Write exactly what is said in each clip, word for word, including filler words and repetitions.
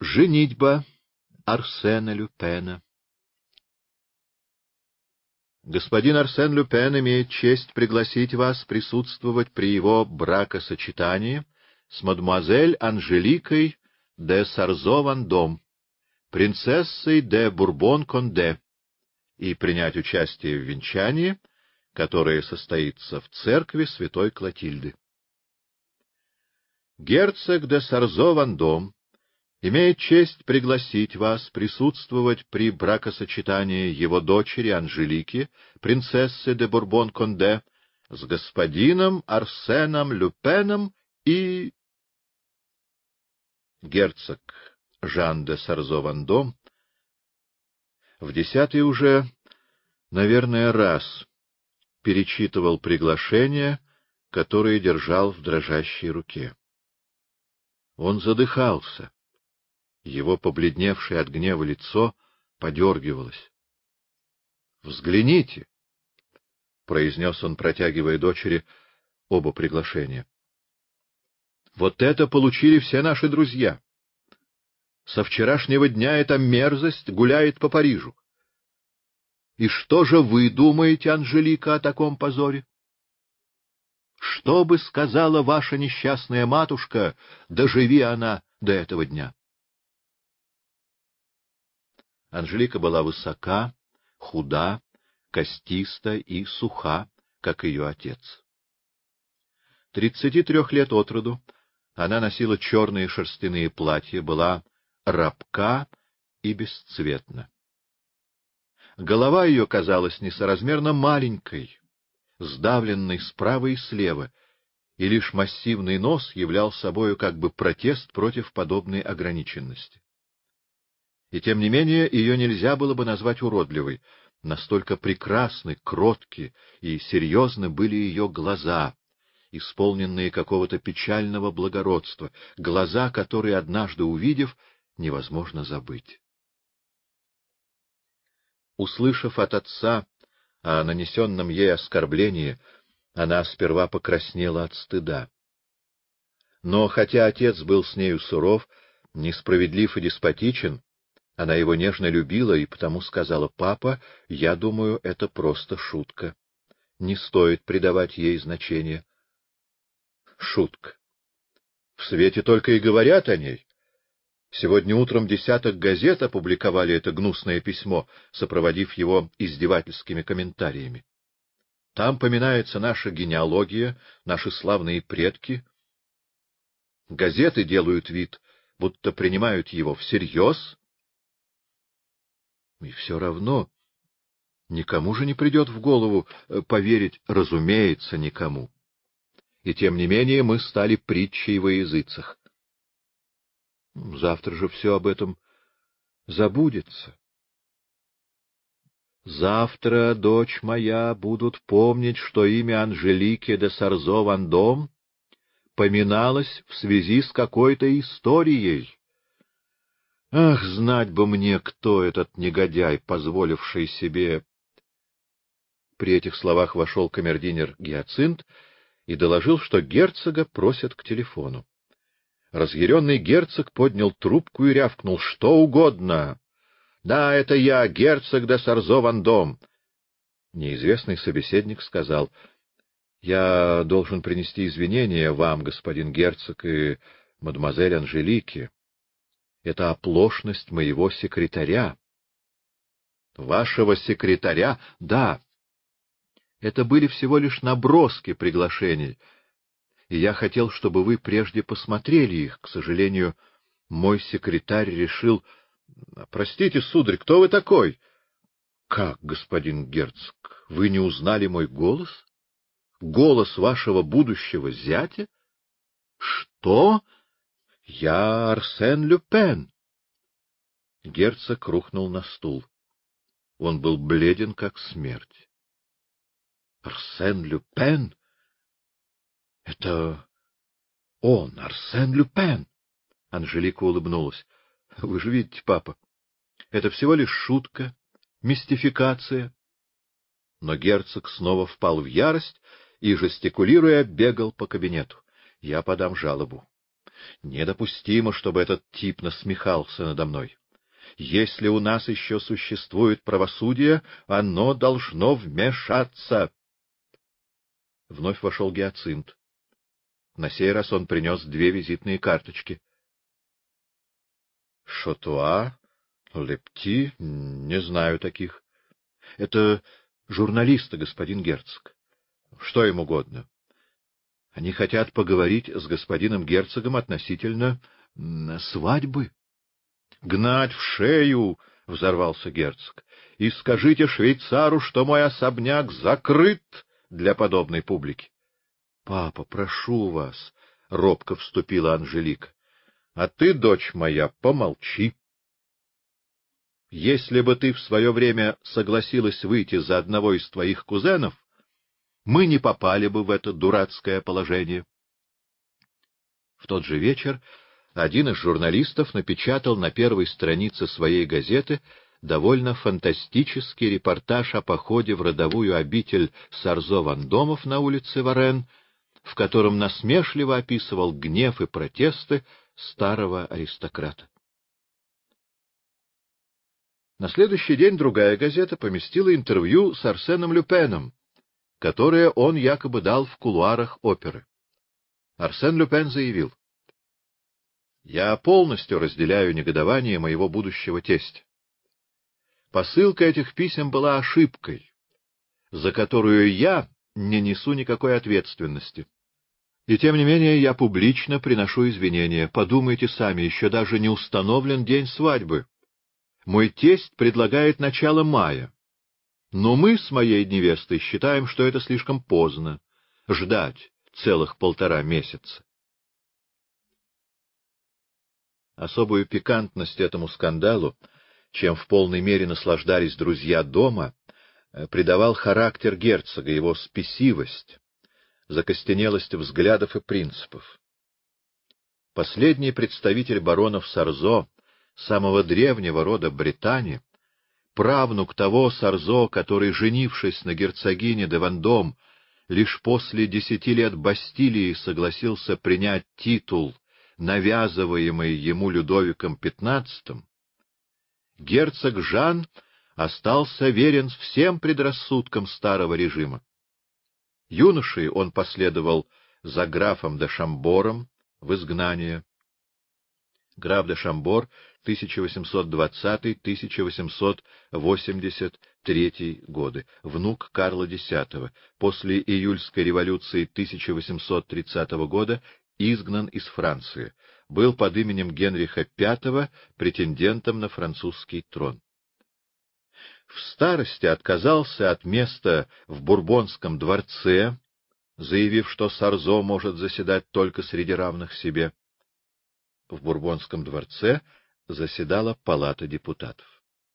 Женитьба Арсена Люпена. Господин Арсен Люпен имеет честь пригласить вас присутствовать при его бракосочетании с мадемуазель Анжеликой де Сарзо-Вандом, принцессой де Бурбон-Конде, и принять участие в венчании, которое состоится в церкви святой Клотильды. Герцог де Сарзо-Вандом имеет честь пригласить вас присутствовать при бракосочетании его дочери Анжелики, принцессы де Бурбон-Конде, с господином Арсеном Люпеном и... Герцог Жан де Сарзо-Вандом в десятый уже, наверное, раз перечитывал приглашение, которое держал в дрожащей руке. Он задыхался. Его побледневшее от гнева лицо подергивалось. — Взгляните, — произнес он, протягивая дочери оба приглашения. — Вот это получили все наши друзья. Со вчерашнего дня эта мерзость гуляет по Парижу. И что же вы думаете, Анжелика, о таком позоре? Что бы сказала ваша несчастная матушка, доживи она до этого дня? Анжелика была высока, худа, костиста и суха, как ее отец. Тридцати трех лет от роду она носила черные шерстяные платья, была рабка и бесцветна. Голова ее казалась несоразмерно маленькой, сдавленной справа и слева, и лишь массивный нос являл собою как бы протест против подобной ограниченности. И тем не менее ее нельзя было бы назвать уродливой, настолько прекрасны, кротки и серьезны были ее глаза, исполненные какого-то печального благородства, глаза, которые, однажды увидев, невозможно забыть. Услышав от отца о нанесенном ей оскорблении, она сперва покраснела от стыда. Но хотя отец был с нею суров, несправедлив и деспотичен, она его нежно любила и потому сказала: «Папа, я думаю, это просто шутка. Не стоит придавать ей значения». Шутка. В свете только и говорят о ней. Сегодня утром десяток газет опубликовали это гнусное письмо, сопроводив его издевательскими комментариями. Там поминается наша генеалогия, наши славные предки. Газеты делают вид, будто принимают его всерьез. И все равно никому же не придет в голову поверить, разумеется, никому. И тем не менее мы стали притчей во языцах. Завтра же все об этом забудется. Завтра, дочь моя, будут помнить, что имя Анжелики де Сарзо-Вандом поминалось в связи с какой-то историей. Ах, знать бы мне, кто этот негодяй, позволивший себе... При этих словах вошел камердинер Гиацинт и доложил, что герцога просят к телефону. Разъяренный герцог поднял трубку и рявкнул: — Что угодно! — Да, это я, герцог де Сарзо-Вандом. Неизвестный собеседник сказал: — Я должен принести извинения вам, господин герцог, и мадемуазель Анжелике. Это оплошность моего секретаря. — Вашего секретаря? — Да. Это были всего лишь наброски приглашений, и я хотел, чтобы вы прежде посмотрели их. К сожалению, мой секретарь решил... — Простите, сударь, кто вы такой? — Как, господин герцог, вы не узнали мой голос? Голос вашего будущего зятя? — Что? Я Арсен Люпен. Герцог рухнул на стул. Он был бледен, как смерть. — Арсен Люпен? Это он, Арсен Люпен. Анжелика улыбнулась. — Вы же видите, папа, это всего лишь шутка, мистификация. Но герцог снова впал в ярость и, жестикулируя, бегал по кабинету. — Я подам жалобу. Недопустимо, чтобы этот тип насмехался надо мной. Если у нас еще существует правосудие, оно должно вмешаться. Вновь вошел Гиацинт. На сей раз он принес две визитные карточки. — Шотуа, Лепти, не знаю таких. — Это журналисты, господин герцог. Что им угодно? Они хотят поговорить с господином герцогом относительно свадьбы. — Гнать в шею! — взорвался герцог. — И скажите швейцару, что мой особняк закрыт для подобной публики. — Папа, прошу вас, — робко вступила Анжелика. — А ты, дочь моя, помолчи. Если бы ты в свое время согласилась выйти за одного из твоих кузенов, мы не попали бы в это дурацкое положение. В тот же вечер один из журналистов напечатал на первой странице своей газеты довольно фантастический репортаж о походе в родовую обитель Сарзо-Вандомов на улице Варен, в котором насмешливо описывал гнев и протесты старого аристократа. На следующий день другая газета поместила интервью с Арсеном Люпеном, которое он якобы дал в кулуарах оперы. Арсен Люпен заявил: «Я полностью разделяю негодование моего будущего тестя. Посылка этих писем была ошибкой, за которую я не несу никакой ответственности. И тем не менее я публично приношу извинения. Подумайте сами, еще даже не установлен день свадьбы. Мой тесть предлагает начало мая. Но мы с моей невестой считаем, что это слишком поздно — ждать целых полтора месяца». Особую пикантность этому скандалу, чем в полной мере наслаждались друзья дома, придавал характер герцога, его спесивость, закостенелость взглядов и принципов. Последний представитель баронов Сарзо, самого древнего рода Британии, правнук того Сарзо, который, женившись на герцогине де Вандом, лишь после десяти лет Бастилии согласился принять титул, навязываемый ему Людовиком пятнадцатым, герцог Жан остался верен всем предрассудкам старого режима. Юношей он последовал за графом де Шамбором в изгнание. Граф де Шамбор, тысяча восемьсот двадцатый — тысяча восемьсот восемьдесят третий годы, внук Карла X, после июльской революции тысяча восемьсот тридцатого года изгнан из Франции, был под именем Генриха Пятого претендентом на французский трон. В старости отказался от места в Бурбонском дворце, заявив, что Сарзо может заседать только среди равных себе. В Бурбонском дворце заседала палата депутатов.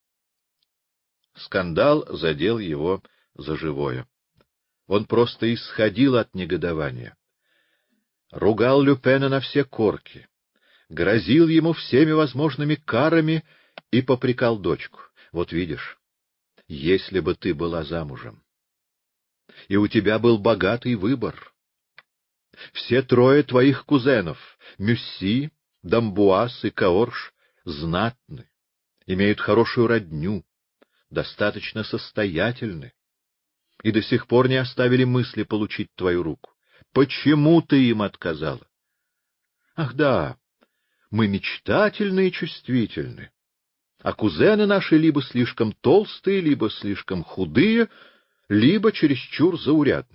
Скандал задел его за живое. Он просто исходил от негодования. Ругал Люпена на все корки, грозил ему всеми возможными карами и попрекал дочку. Вот видишь, если бы ты была замужем, и у тебя был богатый выбор. Все трое твоих кузенов, Мюсси, Дамбуаз и Каорш, знатны, имеют хорошую родню, достаточно состоятельны, и до сих пор не оставили мысли получить твою руку. Почему ты им отказала? Ах да, мы мечтательны и чувствительны, а кузены наши либо слишком толстые, либо слишком худые, либо чересчур заурядны.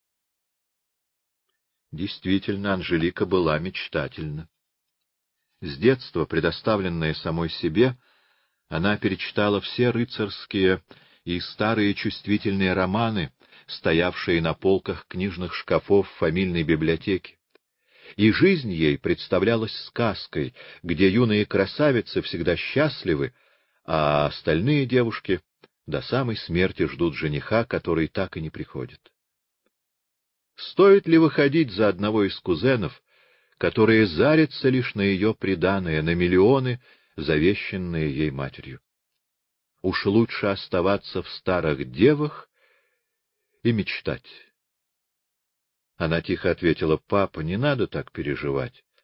Действительно, Анжелика была мечтательна. С детства, предоставленная самой себе, она перечитала все рыцарские и старые чувствительные романы, стоявшие на полках книжных шкафов фамильной библиотеки. И жизнь ей представлялась сказкой, где юные красавицы всегда счастливы, а остальные девушки до самой смерти ждут жениха, который так и не приходит. Стоит ли выходить за одного из кузенов, которые зарятся лишь на ее приданое, на миллионы, завещанные ей матерью? Уж лучше оставаться в старых девах и мечтать. Она тихо ответила: — Папа, не надо так переживать.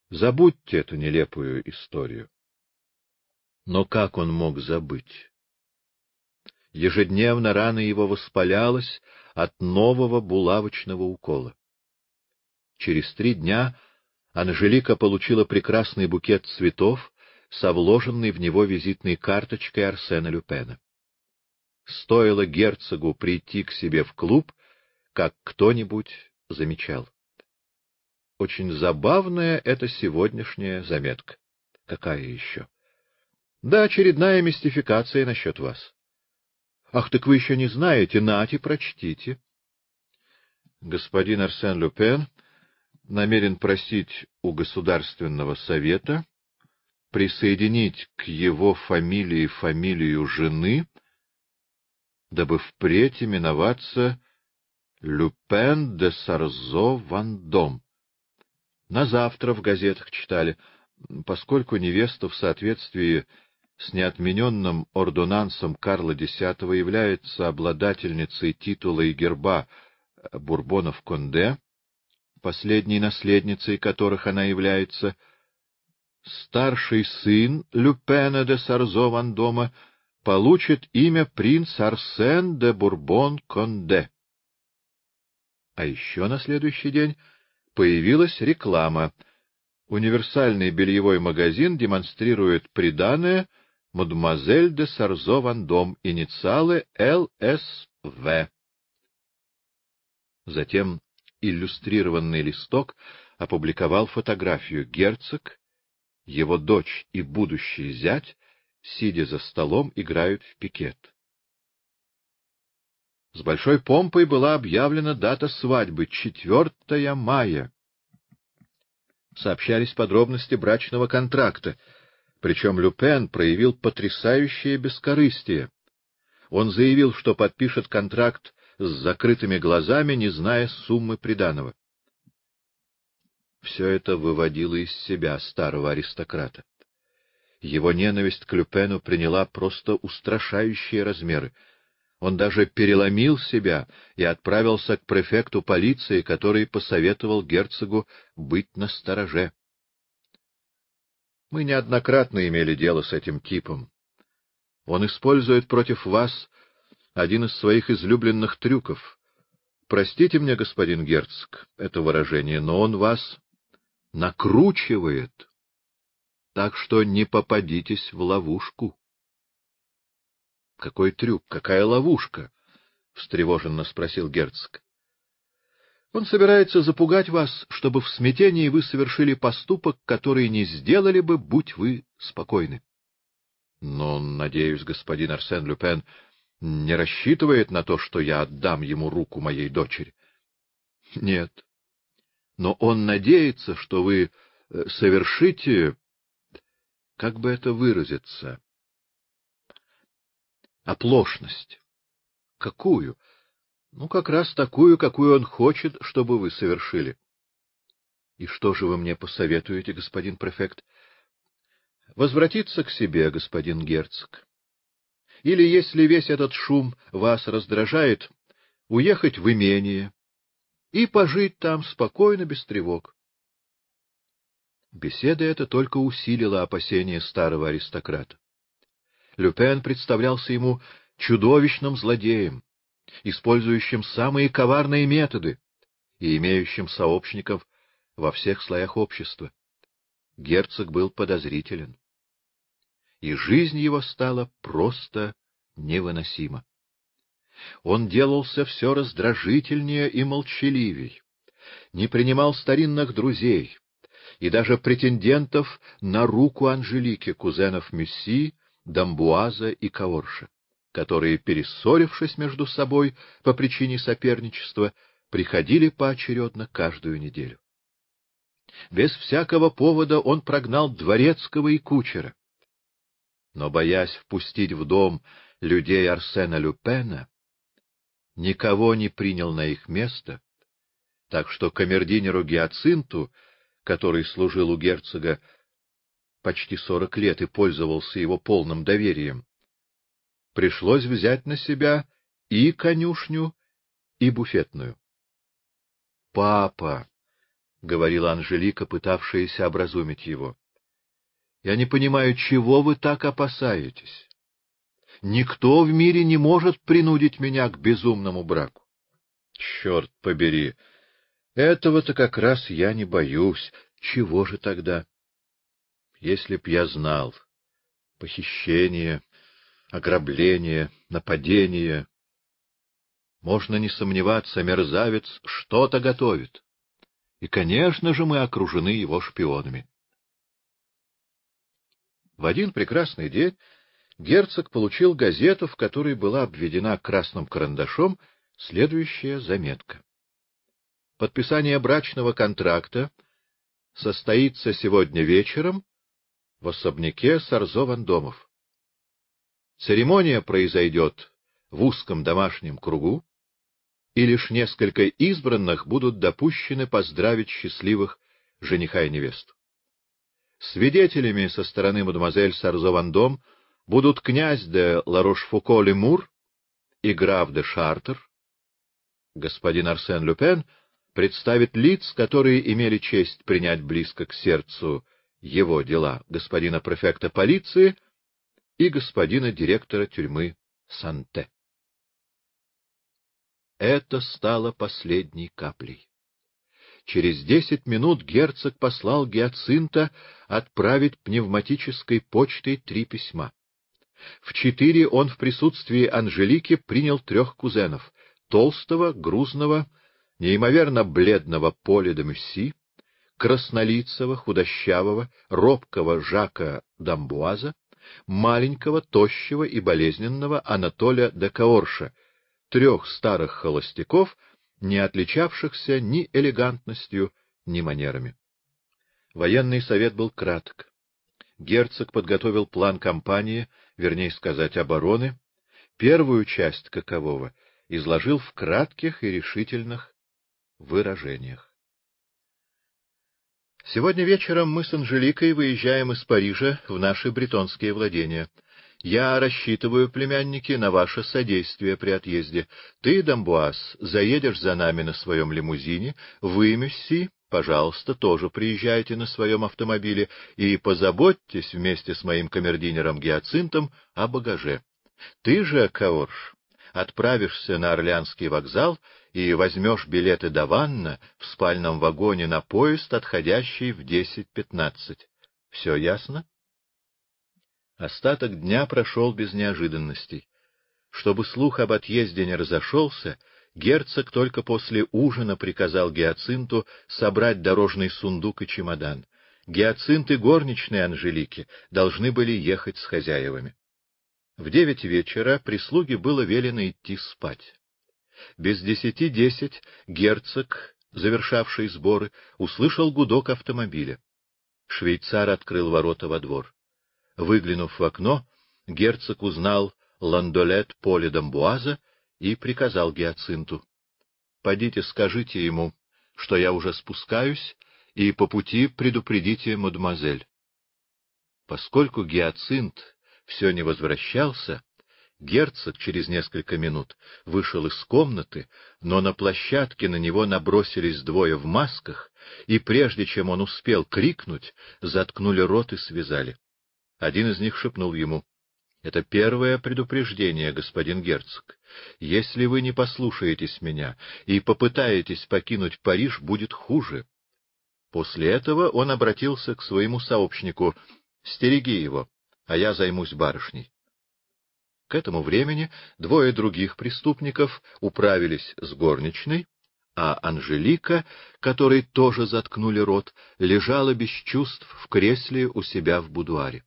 Забудьте эту нелепую историю. Но как он мог забыть? Ежедневно рана его воспалялась от нового булавочного укола. Через три дня Анжелика получила прекрасный букет цветов со вложенной в него визитной карточкой Арсена Люпена. Стоило герцогу прийти к себе в клуб, как кто-нибудь замечал: очень забавная эта сегодняшняя заметка. Какая еще? Да, очередная мистификация насчет вас. Ах, так вы еще не знаете, нате, прочтите. Господин Арсен Люпен намерен просить у Государственного совета присоединить к его фамилии фамилию жены, дабы впредь именоваться Люпен де Сарзо-Вандом. На завтра в газетах читали, поскольку невеста в соответствии с неотмененным ордонансом Карла X является обладательницей титула и герба Бурбонов-Конде, последней наследницей которых она является, старший сын Люпена де Сарзо-Вандома получит имя принц Арсен де Бурбон-Конде. А еще на следующий день появилась реклама. Универсальный бельевой магазин демонстрирует приданое мадемуазель де Сарзо-Вандом, инициалы Л С В. Затем иллюстрированный листок опубликовал фотографию: герцог, его дочь и будущий зять, сидя за столом, играют в пикет. С большой помпой была объявлена дата свадьбы — четвёртое мая. Сообщались подробности брачного контракта, причем Люпен проявил потрясающее бескорыстие. Он заявил, что подпишет контракт с закрытыми глазами, не зная суммы приданого. Все это выводило из себя старого аристократа. Его ненависть к Люпену приняла просто устрашающие размеры. Он даже переломил себя и отправился к префекту полиции, который посоветовал герцогу быть настороже. Мы неоднократно имели дело с этим типом. Он использует против вас один из своих излюбленных трюков. Простите мне, господин герцог, это выражение, но он вас накручивает, так что не попадитесь в ловушку. — Какой трюк, какая ловушка? — встревоженно спросил герцог. — Он собирается запугать вас, чтобы в смятении вы совершили поступок, который не сделали бы, будь вы спокойны. — Но, надеюсь, господин Арсен Люпен не рассчитывает на то, что я отдам ему руку моей дочери. — Нет. Но он надеется, что вы совершите, как бы это выразиться, оплошность. — Какую? — Ну, как раз такую, какую он хочет, чтобы вы совершили. — И что же вы мне посоветуете, господин префект? — Возвратиться к себе, господин герцог. Или, если весь этот шум вас раздражает, уехать в имение и пожить там спокойно, без тревог. Беседа эта только усилила опасения старого аристократа. Люпен представлялся ему чудовищным злодеем, использующим самые коварные методы и имеющим сообщников во всех слоях общества. Герцог был подозрителен, и жизнь его стала просто невыносима. Он делался все раздражительнее и молчаливей, не принимал старинных друзей и даже претендентов на руку Анжелики, кузенов Мюсси, Дамбуаза и Каорша, которые, перессорившись между собой по причине соперничества, приходили поочередно каждую неделю. Без всякого повода он прогнал дворецкого и кучера. Но, боясь впустить в дом людей Арсена Люпена, никого не принял на их место, так что камердинеру Гиацинту, который служил у герцога почти сорок лет и пользовался его полным доверием, пришлось взять на себя и конюшню, и буфетную. — Папа! — говорила Анжелика, пытавшаяся образумить его. — Я не понимаю, чего вы так опасаетесь? Никто в мире не может принудить меня к безумному браку. Черт побери! Этого-то как раз я не боюсь. Чего же тогда? Если б я знал. Похищение, ограбление, нападение. Можно не сомневаться, мерзавец что-то готовит. И, конечно же, мы окружены его шпионами. В один прекрасный день герцог получил газету, в которой была обведена красным карандашом следующая заметка. Подписание брачного контракта состоится сегодня вечером в особняке Сарзо-Вандомов. Церемония произойдет в узком домашнем кругу, и лишь несколько избранных будут допущены поздравить счастливых жениха и невесту. Свидетелями со стороны мадемуазель Сарзо-Вандом будут князь де Ларош-Фуко-Лемур и граф де Шартер. Господин Арсен Люпен представит лиц, которые имели честь принять близко к сердцу его дела, господина префекта полиции и господина директора тюрьмы Санте. Это стало последней каплей. Через десять минут герцог послал Гиацинта отправить пневматической почтой три письма. В четыре он в присутствии Анжелики принял трех кузенов — толстого, грузного, неимоверно бледного Поля де Мюсси, краснолицего, худощавого, робкого Жака d'Амбуаза, маленького, тощего и болезненного Анатоля де Каорша, трех старых холостяков, не отличавшихся ни элегантностью, ни манерами. Военный совет был краток. Герцог подготовил план кампании, вернее сказать, обороны, первую часть какового изложил в кратких и решительных выражениях. Сегодня вечером мы с Анжеликой выезжаем из Парижа в наши бретонские владения. Я рассчитываю, племянники, на ваше содействие при отъезде. Ты, d'Амбуаз, заедешь за нами на своем лимузине, вы, Мюсси, пожалуйста, тоже приезжайте на своем автомобиле и позаботьтесь вместе с моим камердинером Гиацинтом о багаже. Ты же, Каорш, отправишься на Орлеанский вокзал и возьмешь билеты до Ванна в спальном вагоне на поезд, отходящий в десять пятнадцать. Все ясно? Остаток дня прошел без неожиданностей. Чтобы слух об отъезде не разошелся, герцог только после ужина приказал Гиацинту собрать дорожный сундук и чемодан. Гиацинт и горничные Анжелики должны были ехать с хозяевами. В девять вечера прислуге было велено идти спать. Без десяти десять герцог, завершавший сборы, услышал гудок автомобиля. Швейцар открыл ворота во двор. Выглянув в окно, герцог узнал ландолет Поля d'Амбуаза и приказал Гиацинту: — Подите, скажите ему, что я уже спускаюсь, и по пути предупредите мадемуазель. Поскольку Гиацинт все не возвращался, герцог через несколько минут вышел из комнаты, но на площадке на него набросились двое в масках, и прежде чем он успел крикнуть, заткнули рот и связали. Один из них шепнул ему: — Это первое предупреждение, господин герцог. Если вы не послушаетесь меня и попытаетесь покинуть Париж, будет хуже. После этого он обратился к своему сообщнику: — Стереги его, а я займусь барышней. К этому времени двое других преступников управились с горничной, а Анжелика, которой тоже заткнули рот, лежала без чувств в кресле у себя в будуаре.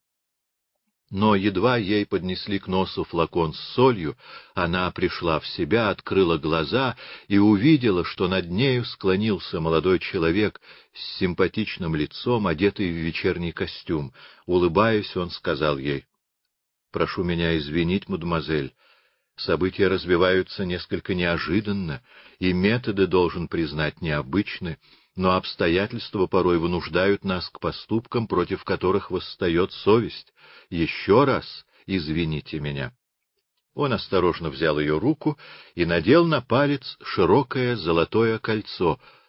Но едва ей поднесли к носу флакон с солью, она пришла в себя, открыла глаза и увидела, что над нею склонился молодой человек с симпатичным лицом, одетый в вечерний костюм. Улыбаясь, он сказал ей: — Прошу меня извинить, мадемуазель. События развиваются несколько неожиданно, и методы, должен признать, необычны, но обстоятельства порой вынуждают нас к поступкам, против которых восстает совесть. Еще раз извините меня. Он осторожно взял ее руку и надел на палец широкое золотое кольцо,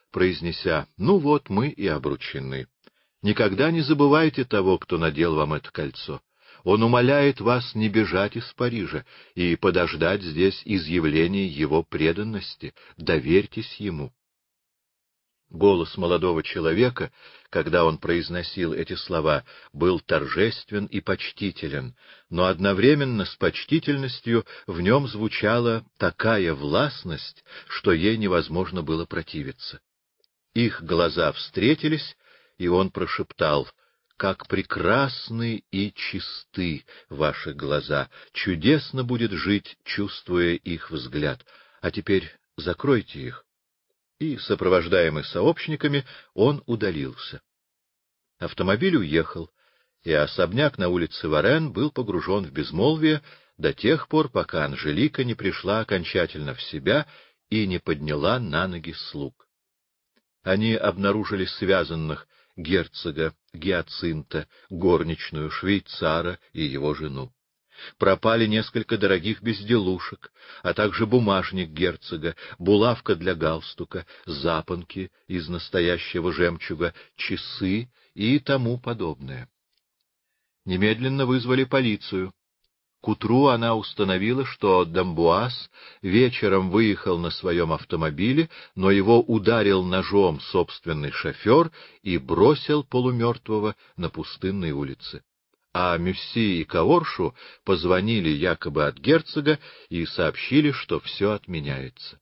произнеся: «Ну вот, мы и обручены. Никогда не забывайте того, кто надел вам это кольцо. Он умоляет вас не бежать из Парижа и подождать здесь изъявления его преданности. Доверьтесь ему». Голос молодого человека, когда он произносил эти слова, был торжествен и почтителен, но одновременно с почтительностью в нем звучала такая властность, что ей невозможно было противиться. Их глаза встретились, и он прошептал: «Как прекрасны и чисты ваши глаза! Чудесно будет жить, чувствуя их взгляд. А теперь закройте их». И, сопровождаемый сообщниками, он удалился. Автомобиль уехал, и особняк на улице Варен был погружен в безмолвие до тех пор, пока Анжелика не пришла окончательно в себя и не подняла на ноги слуг. Они обнаружили связанных герцога Гиацинта, горничную, швейцара и его жену. Пропали несколько дорогих безделушек, а также бумажник герцога, булавка для галстука, запонки из настоящего жемчуга, часы и тому подобное. Немедленно вызвали полицию. К утру она установила, что Дамбуаз вечером выехал на своем автомобиле, но его ударил ножом собственный шофер и бросил полумертвого на пустынной улице. А Мюсси и Каоршу позвонили якобы от герцога и сообщили, что все отменяется.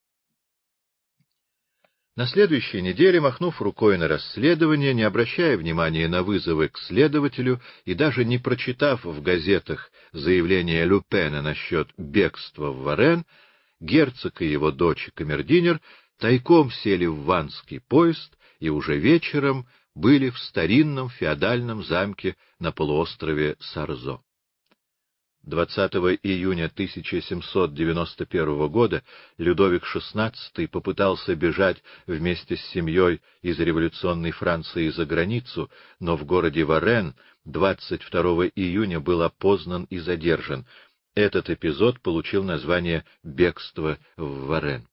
На следующей неделе, махнув рукой на расследование, не обращая внимания на вызовы к следователю и даже не прочитав в газетах заявление Люпена насчет бегства в Варен, герцог и его дочь камердинер тайком сели в ванский поезд и уже вечером были в старинном феодальном замке на полуострове Сарзо. двадцатого июня тысяча семьсот девяносто первого года Людовик шестнадцатый попытался бежать вместе с семьей из революционной Франции за границу, но в городе Варен двадцать второго июня был опознан и задержан. Этот эпизод получил название «Бегство в Варен».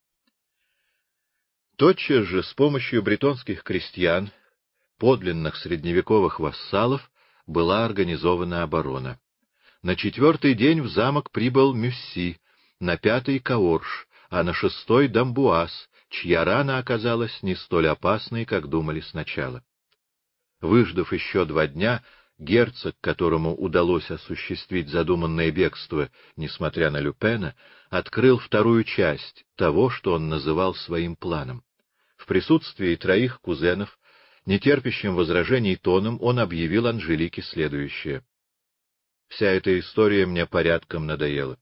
Тотчас же с помощью бретонских крестьян, подлинных средневековых вассалов, была организована оборона. На четвертый день в замок прибыл Мюсси, на пятый — Каорш, а на шестой — Дамбуаз, чья рана оказалась не столь опасной, как думали сначала. Выждав еще два дня, герцог, которому удалось осуществить задуманное бегство, несмотря на Люпена, открыл вторую часть того, что он называл своим планом. В присутствии троих кузенов, нетерпящим возражений тоном, он объявил Анжелике следующее: «Вся эта история мне порядком надоела.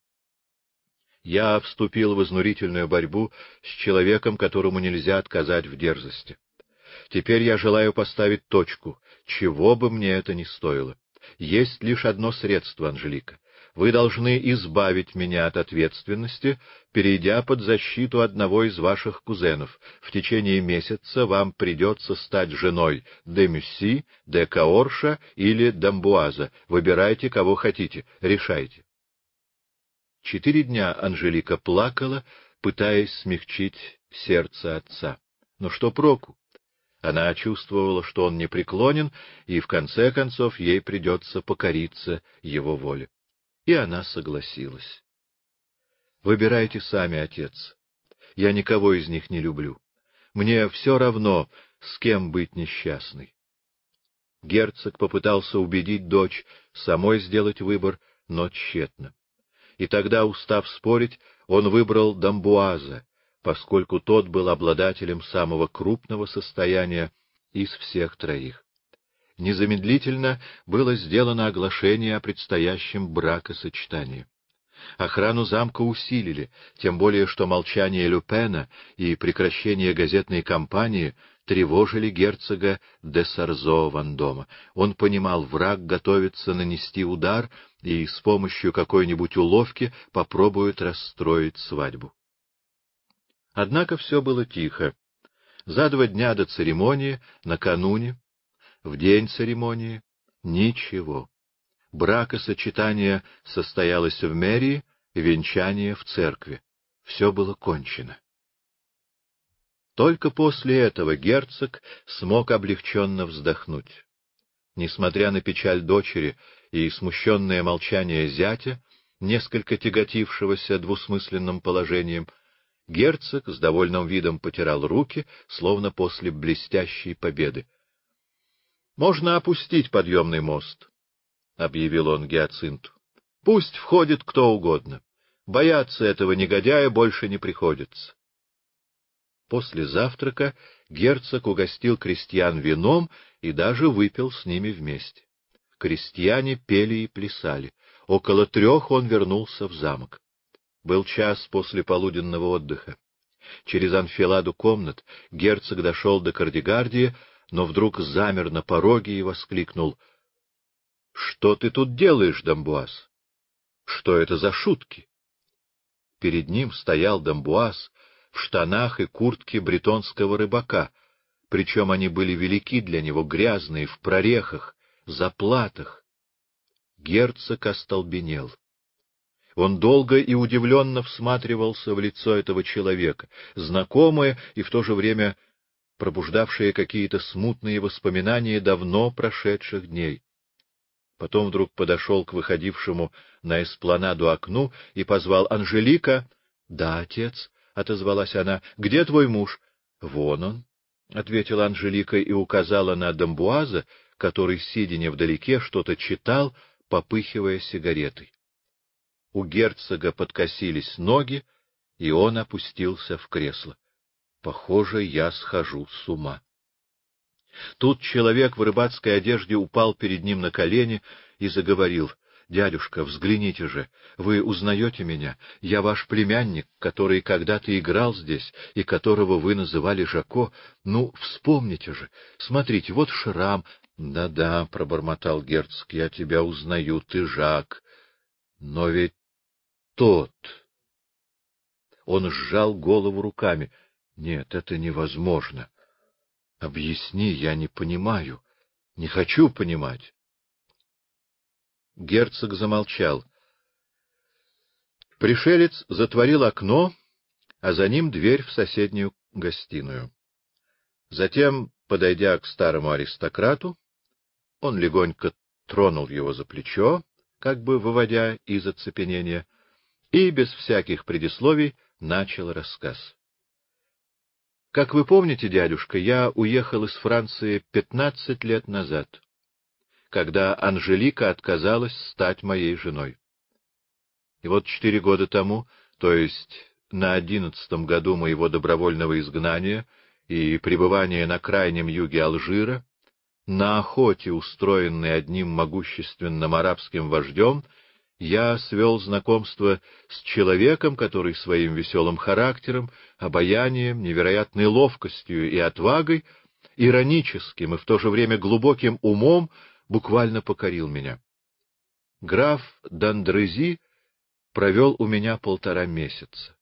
Я вступил в изнурительную борьбу с человеком, которому нельзя отказать в дерзости. Теперь я желаю поставить точку, чего бы мне это ни стоило. Есть лишь одно средство, Анжелика. Вы должны избавить меня от ответственности, перейдя под защиту одного из ваших кузенов. В течение месяца вам придется стать женой де Мюсси, де Каорша или Дамбуаза. Выбирайте, кого хотите, решайте». Четыре дня Анжелика плакала, пытаясь смягчить сердце отца. Но что проку? Она чувствовала, что он непреклонен, и в конце концов ей придется покориться его воле. И она согласилась. «Выбирайте сами, отец. Я никого из них не люблю. Мне все равно, с кем быть несчастной». Герцог попытался убедить дочь самой сделать выбор, но тщетно. И тогда, устав спорить, он выбрал Дамбуаза, поскольку тот был обладателем самого крупного состояния из всех троих. Незамедлительно было сделано оглашение о предстоящем бракосочетании. Охрану замка усилили, тем более что молчание Люпена и прекращение газетной кампании тревожили герцога де Сарзо-Вандома. Он понимал, враг готовится нанести удар и с помощью какой-нибудь уловки попробует расстроить свадьбу. Однако все было тихо. За два дня до церемонии, накануне, в день церемонии — ничего. Бракосочетание состоялось в мэрии, венчание в церкви. Все было кончено. Только после этого герцог смог облегченно вздохнуть. Несмотря на печаль дочери и смущенное молчание зятя, несколько тяготившегося двусмысленным положением, герцог с довольным видом потирал руки, словно после блестящей победы. — Можно опустить подъемный мост, — объявил он Гиацинту. — Пусть входит кто угодно. Бояться этого негодяя больше не приходится. После завтрака герцог угостил крестьян вином и даже выпил с ними вместе. Крестьяне пели и плясали. Около трех он вернулся в замок. Был час после полуденного отдыха. Через анфиладу комнат герцог дошел до Кардигардии, но вдруг замер на пороге и воскликнул: — Что ты тут делаешь, Дамбуаз? Что это за шутки? Перед ним стоял Дамбуаз в штанах и куртке бретонского рыбака, причем они были велики для него, грязные, в прорехах, заплатах. Герцог остолбенел. Он долго и удивленно всматривался в лицо этого человека, знакомое и в то же время пробуждавшее какие-то смутные воспоминания давно прошедших дней. Потом вдруг подошел к выходившему на эспланаду окну и позвал: — Анжелика! — Да, отец, — отозвалась она. — Где твой муж? — Вон он, — ответила Анжелика и указала на Дамбуаза, который, сидя невдалеке, что-то читал, попыхивая сигаретой. У герцога подкосились ноги, и он опустился в кресло. Похоже, я схожу с ума. Тут человек в рыбацкой одежде упал перед ним на колени и заговорил: — Дядюшка, взгляните же, вы узнаете меня? Я ваш племянник, который когда-то играл здесь и которого вы называли Жако. Ну, вспомните же, смотрите, вот шрам. Да — Да-да, — пробормотал герцог, — я тебя узнаю, ты Жак. Но ведь тот... Он сжал голову руками. — Нет, это невозможно. Объясни, я не понимаю, не хочу понимать. Герцог замолчал. Пришелец затворил окно, а за ним дверь в соседнюю гостиную. Затем, подойдя к старому аристократу, он легонько тронул его за плечо, как бы выводя из оцепенения, и без всяких предисловий начал рассказ. Как вы помните, дядюшка, я уехал из Франции пятнадцать лет назад, когда Анжелика отказалась стать моей женой. И вот четыре года тому, то есть на одиннадцатом году моего добровольного изгнания и пребывания на крайнем юге Алжира, на охоте, устроенной одним могущественным арабским вождем, я свел знакомство с человеком, который своим веселым характером, обаянием, невероятной ловкостью и отвагой, ироническим и в то же время глубоким умом буквально покорил меня. Граф Дандрези провел у меня полтора месяца.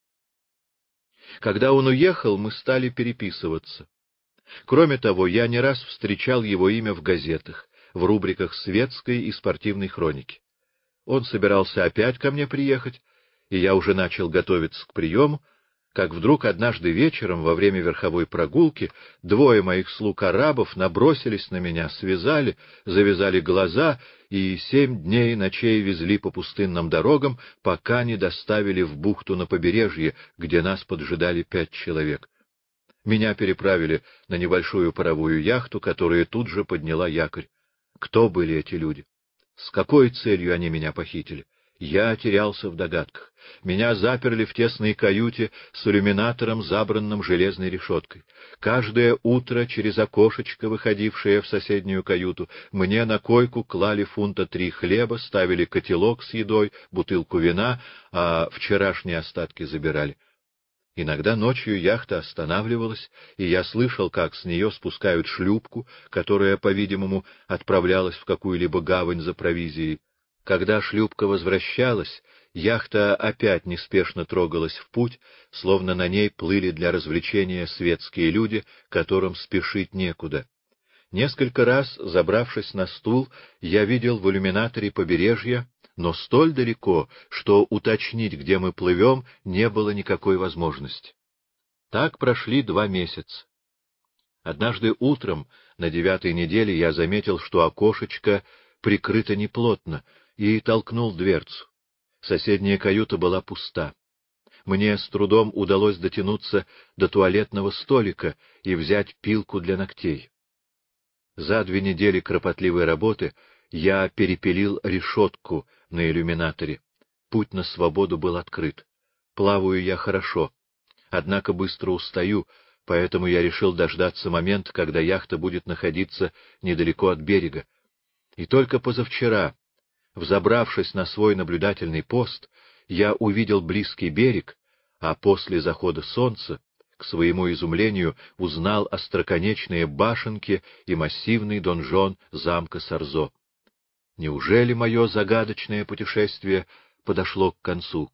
Когда он уехал, мы стали переписываться. Кроме того, я не раз встречал его имя в газетах, в рубриках светской и спортивной хроники. Он собирался опять ко мне приехать, и я уже начал готовиться к приему, как вдруг однажды вечером во время верховой прогулки двое моих слуг-арабов набросились на меня, связали, завязали глаза и семь дней и ночей везли по пустынным дорогам, пока не доставили в бухту на побережье, где нас поджидали пять человек. Меня переправили на небольшую паровую яхту, которая тут же подняла якорь. Кто были эти люди? С какой целью они меня похитили? Я терялся в догадках. Меня заперли в тесной каюте с иллюминатором, забранным железной решеткой. Каждое утро через окошечко, выходившее в соседнюю каюту, мне на койку клали фунта три хлеба, ставили котелок с едой, бутылку вина, а вчерашние остатки забирали. Иногда ночью яхта останавливалась, и я слышал, как с нее спускают шлюпку, которая, по-видимому, отправлялась в какую-либо гавань за провизией. Когда шлюпка возвращалась, яхта опять неспешно трогалась в путь, словно на ней плыли для развлечения светские люди, которым спешить некуда. Несколько раз, забравшись на стул, я видел в иллюминаторе побережье, но столь далеко, что уточнить, где мы плывем, не было никакой возможности. Так прошли два месяца. Однажды утром на девятой неделе я заметил, что окошечко прикрыто неплотно, и толкнул дверцу. Соседняя каюта была пуста. Мне с трудом удалось дотянуться до туалетного столика и взять пилку для ногтей. За две недели кропотливой работы я перепилил решетку на иллюминаторе. Путь на свободу был открыт. Плаваю я хорошо, однако быстро устаю, поэтому я решил дождаться момента, когда яхта будет находиться недалеко от берега. И только позавчера, взобравшись на свой наблюдательный пост, я увидел близкий берег, а после захода солнца, к своему изумлению, узнал остроконечные башенки и массивный донжон замка Сарзо. Неужели мое загадочное путешествие подошло к концу?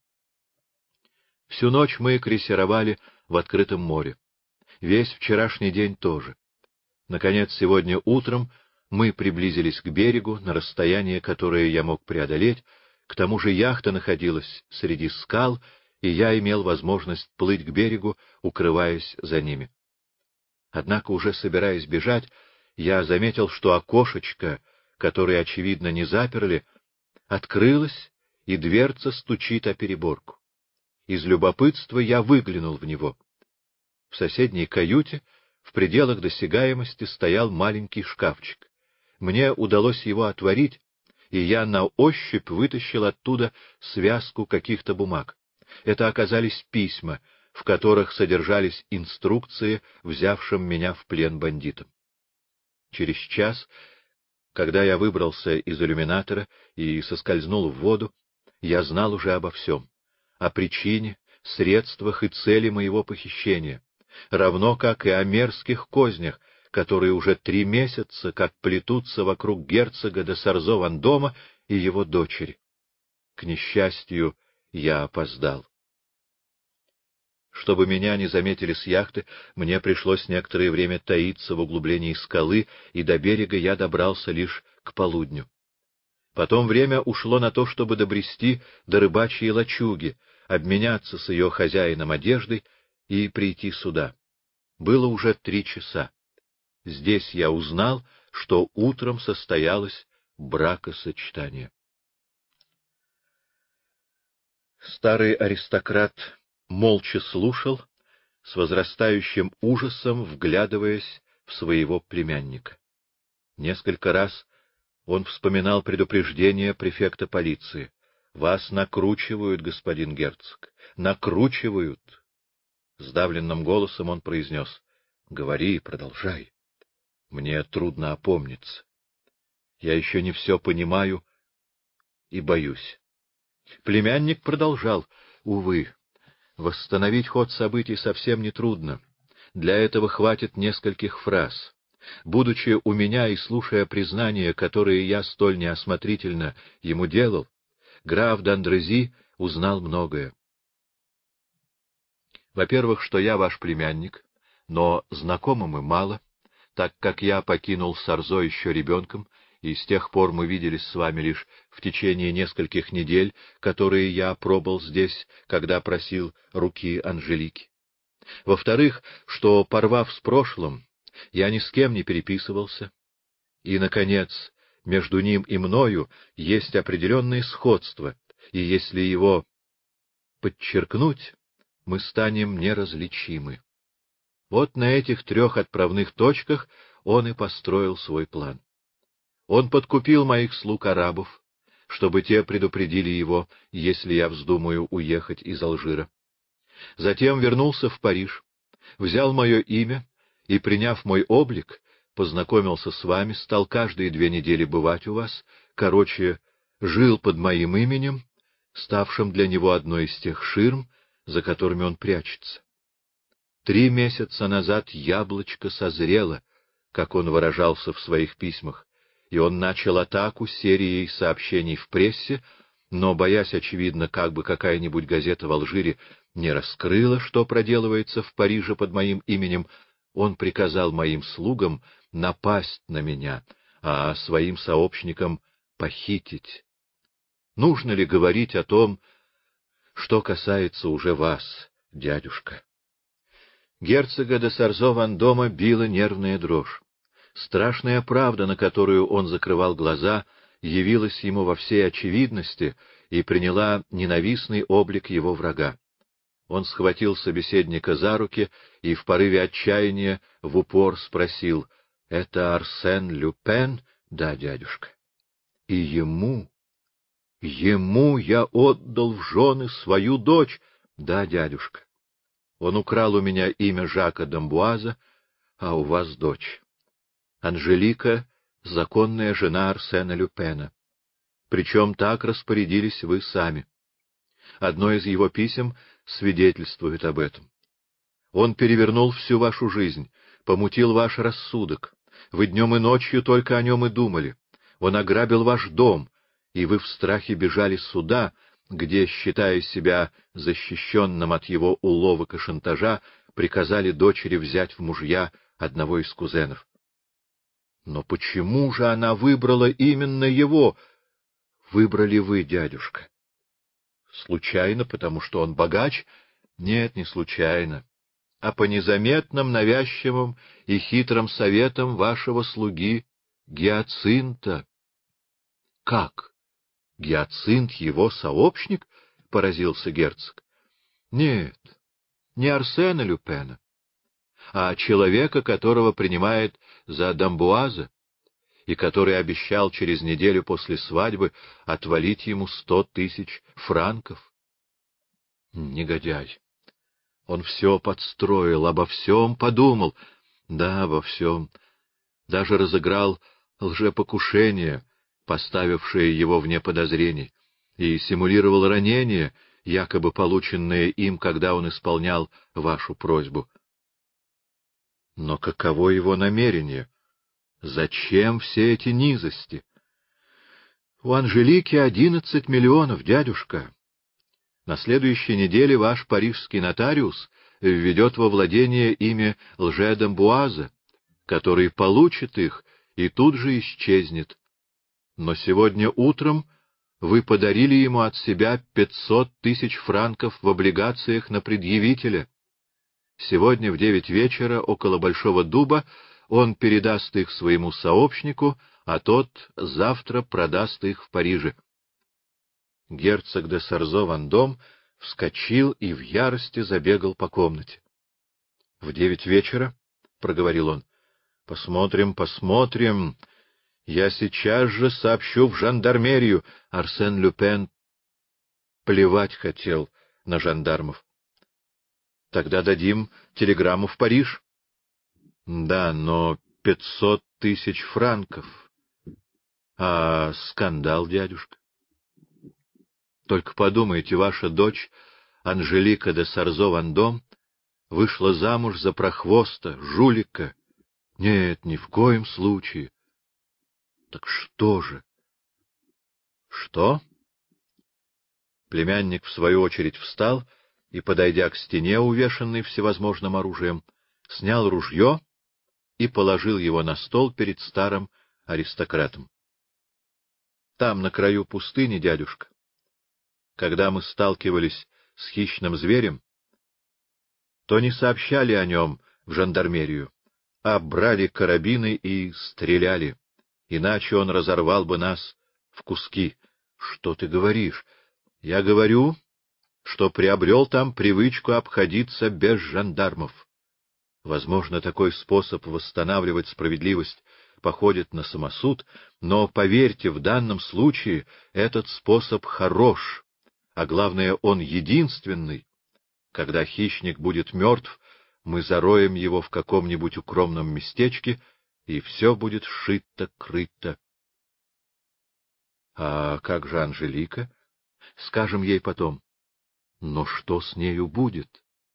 Всю ночь мы крейсеровали в открытом море. Весь вчерашний день тоже. Наконец, сегодня утром мы приблизились к берегу на расстояние, которое я мог преодолеть. К тому же яхта находилась среди скал, и я имел возможность плыть к берегу, укрываясь за ними. Однако, уже собираясь бежать, я заметил, что окошечко, которое, очевидно, не заперли, открылось, и дверца стучит о переборку. Из любопытства я выглянул в него. В соседней каюте, в пределах досягаемости, стоял маленький шкафчик. Мне удалось его отворить, и я на ощупь вытащил оттуда связку каких-то бумаг. Это оказались письма, в которых содержались инструкции взявшим меня в плен бандитам. Через час, когда я выбрался из иллюминатора и соскользнул в воду, я знал уже обо всем. О причине, средствах и цели моего похищения, равно как и о мерзких кознях, которые уже три месяца как плетутся вокруг герцога де Сарзо-Вандома и его дочери. К несчастью, я опоздал. Чтобы меня не заметили с яхты, мне пришлось некоторое время таиться в углублении скалы, и до берега я добрался лишь к полудню. Потом время ушло на то, чтобы добрести до рыбачьей лачуги, обменяться с ее хозяином одеждой и прийти сюда. Было уже три часа. Здесь я узнал, что утром состоялось бракосочетание. Старый аристократ молча слушал, с возрастающим ужасом вглядываясь в своего племянника. Несколько раз он вспоминал предупреждение префекта полиции. «Вас накручивают, господин герцог, накручивают!» Сдавленным голосом он произнес: «Говори, продолжай. Мне трудно опомниться. Я еще не все понимаю и боюсь». Племянник продолжал: «Увы, восстановить ход событий совсем нетрудно. Для этого хватит нескольких фраз. Будучи у меня и слушая признания, которые я столь неосмотрительно ему делал, граф д'Андрези узнал многое. Во-первых, что я ваш племянник, но знакомы мы мало, так как я покинул Сарзо еще ребенком, и с тех пор мы виделись с вами лишь в течение нескольких недель, которые я пробыл здесь, когда просил руки Анжелики. Во-вторых, что, порвав с прошлым, я ни с кем не переписывался. И, наконец, между ним и мною есть определенное сходство, и если его подчеркнуть, мы станем неразличимы. Вот на этих трех отправных точках он и построил свой план. Он подкупил моих слуг-арабов, чтобы те предупредили его, если я вздумаю уехать из Алжира. Затем вернулся в Париж, взял мое имя и, приняв мой облик, познакомился с вами, стал каждые две недели бывать у вас, короче, жил под моим именем, ставшим для него одной из тех ширм, за которыми он прячется. Три месяца назад яблочко созрело, как он выражался в своих письмах, и он начал атаку серией сообщений в прессе, но, боясь, очевидно, как бы какая-нибудь газета в Алжире не раскрыла, что проделывается в Париже под моим именем, он приказал моим слугам напасть на меня, а своим сообщникам похитить. Нужно ли говорить о том, что касается уже вас, дядюшка? Герцога де Сарзо-Вандома била нервная дрожь. Страшная правда, на которую он закрывал глаза, явилась ему во всей очевидности и приняла ненавистный облик его врага. Он схватил собеседника за руки и в порыве отчаяния в упор спросил: — Это Арсен Люпен? — Да, дядюшка. — И ему, ему я отдал в жены свою дочь? — Да, дядюшка. Он украл у меня имя Жака d'Амбуаза, а у вас дочь. Анжелика — законная жена Арсена Люпена. Причем так распорядились вы сами. Одно из его писем свидетельствует об этом. Он перевернул всю вашу жизнь, помутил ваш рассудок. Вы днем и ночью только о нем и думали. Он ограбил ваш дом, и вы в страхе бежали сюда, где, считая себя защищенным от его уловок и шантажа, приказали дочери взять в мужья одного из кузенов. Но почему же она выбрала именно его? Выбрали вы, дядюшка. Случайно, потому что он богач? Нет, не случайно, а по незаметным, навязчивым и хитрым советам вашего слуги Гиацинта. — Как? Гиацинт его сообщник? — поразился герцог. — Нет, не Арсена Люпена, а человека, которого принимает за d'Амбуаза, и который обещал через неделю после свадьбы отвалить ему сто тысяч франков. Негодяй! Он все подстроил, обо всем подумал. Да, обо всем. Даже разыграл лжепокушение, поставившее его вне подозрений, и симулировал ранение, якобы полученное им, когда он исполнял вашу просьбу. Но каково его намерение? Зачем все эти низости? У Анжелики одиннадцать миллионов, дядюшка. На следующей неделе ваш парижский нотариус введет во владение ими лже d'Амбуаза, который получит их и тут же исчезнет. Но сегодня утром вы подарили ему от себя пятьсот тысяч франков в облигациях на предъявителя. Сегодня в девять вечера около Большого дуба он передаст их своему сообщнику, а тот завтра продаст их в Париже. Герцог де Сарзо-Вандом вскочил и в ярости забегал по комнате. — В девять вечера? — проговорил он. — Посмотрим, посмотрим. Я сейчас же сообщу в жандармерию. Арсен Люпен плевать хотел на жандармов. — Тогда дадим телеграмму в Париж. — Да, но пятьсот тысяч франков. А скандал, дядюшка? Только подумайте, ваша дочь, Анжелика де Сарзо-Вандом, вышла замуж за прохвоста, жулика. Нет, ни в коем случае. Так что же? Что? Племянник, в свою очередь, встал и, подойдя к стене, увешанной всевозможным оружием, снял ружье и положил его на стол перед старым аристократом. Там, на краю пустыни, дядюшка, когда мы сталкивались с хищным зверем, то не сообщали о нем в жандармерию, а брали карабины и стреляли, иначе он разорвал бы нас в куски. Что ты говоришь? Я говорю, что приобрел там привычку обходиться без жандармов. Возможно, такой способ восстанавливать справедливость походит на самосуд, но, поверьте, в данном случае этот способ хорош, а главное, он единственный. Когда хищник будет мертв, мы зароем его в каком-нибудь укромном местечке, и все будет шито-крыто. А как же Анжелика? Скажем ей потом. Но что с нею будет?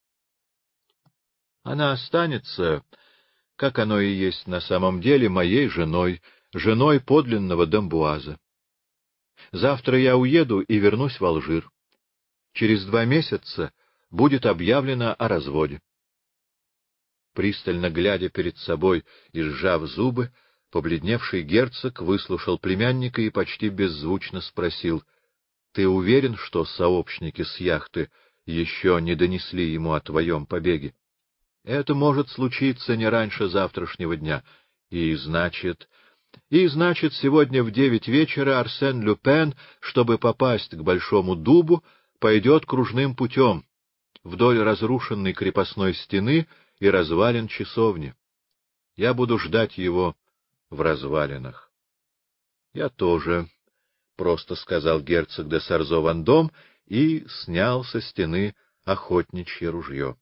Она останется, как оно и есть на самом деле, моей женой, женой подлинного d'Амбуаза. Завтра я уеду и вернусь в Алжир. Через два месяца будет объявлено о разводе. Пристально глядя перед собой и сжав зубы, побледневший герцог выслушал племянника и почти беззвучно спросил: — Ты уверен, что сообщники с яхты еще не донесли ему о твоем побеге? Это может случиться не раньше завтрашнего дня. И значит... И значит, сегодня в девять вечера Арсен Люпен, чтобы попасть к Большому дубу, пойдет кружным путем вдоль разрушенной крепостной стены и развалин часовни. Я буду ждать его в развалинах. — Я тоже, — просто сказал герцог де Сарзо-Вандом и снял со стены охотничье ружье.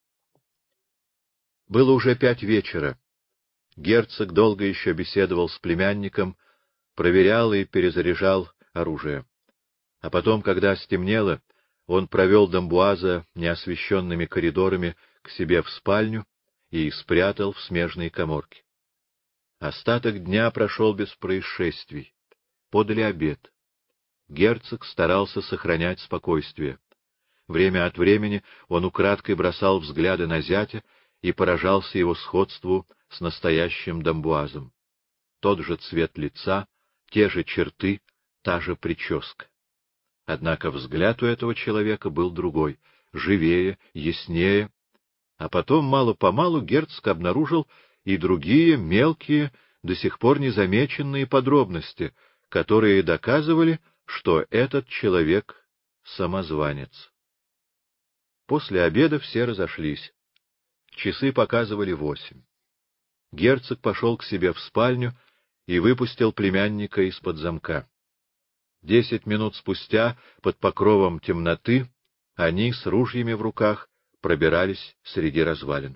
Было уже пять вечера. Герцог долго еще беседовал с племянником, проверял и перезаряжал оружие. А потом, когда стемнело, он провел Дамбуаза неосвещенными коридорами к себе в спальню и спрятал в смежной каморке. Остаток дня прошел без происшествий. Подали обед. Герцог старался сохранять спокойствие. Время от времени он украдкой бросал взгляды на зятя и поражался его сходству с настоящим Дамбуазом. Тот же цвет лица, те же черты, та же прическа. Однако взгляд у этого человека был другой, живее, яснее, а потом мало-помалу герцог обнаружил и другие мелкие, до сих пор незамеченные подробности, которые доказывали, что этот человек — самозванец. После обеда все разошлись. Часы показывали восемь. Герцог пошел к себе в спальню и выпустил племянника из-под замка. Десять минут спустя, под покровом темноты, они с ружьями в руках пробирались среди развалин.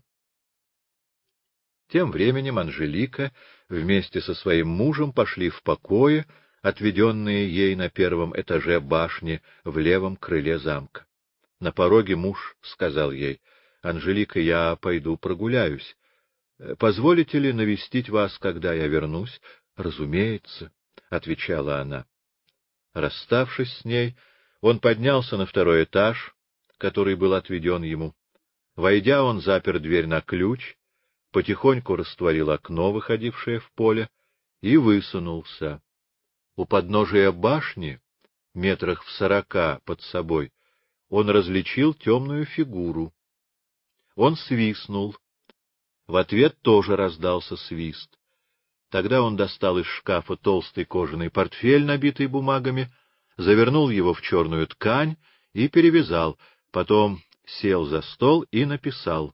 Тем временем Анжелика вместе со своим мужем пошли в покои, отведенные ей на первом этаже башни в левом крыле замка. На пороге муж сказал ей: — Анжелика, я пойду прогуляюсь. Позволите ли навестить вас, когда я вернусь? — Разумеется, — отвечала она. Расставшись с ней, он поднялся на второй этаж, который был отведен ему. Войдя, он запер дверь на ключ, потихоньку растворил окно, выходившее в поле, и высунулся. У подножия башни, метрах в сорока под собой, он различил темную фигуру. Он свистнул. В ответ тоже раздался свист. Тогда он достал из шкафа толстый кожаный портфель, набитый бумагами, завернул его в черную ткань и перевязал, потом сел за стол и написал: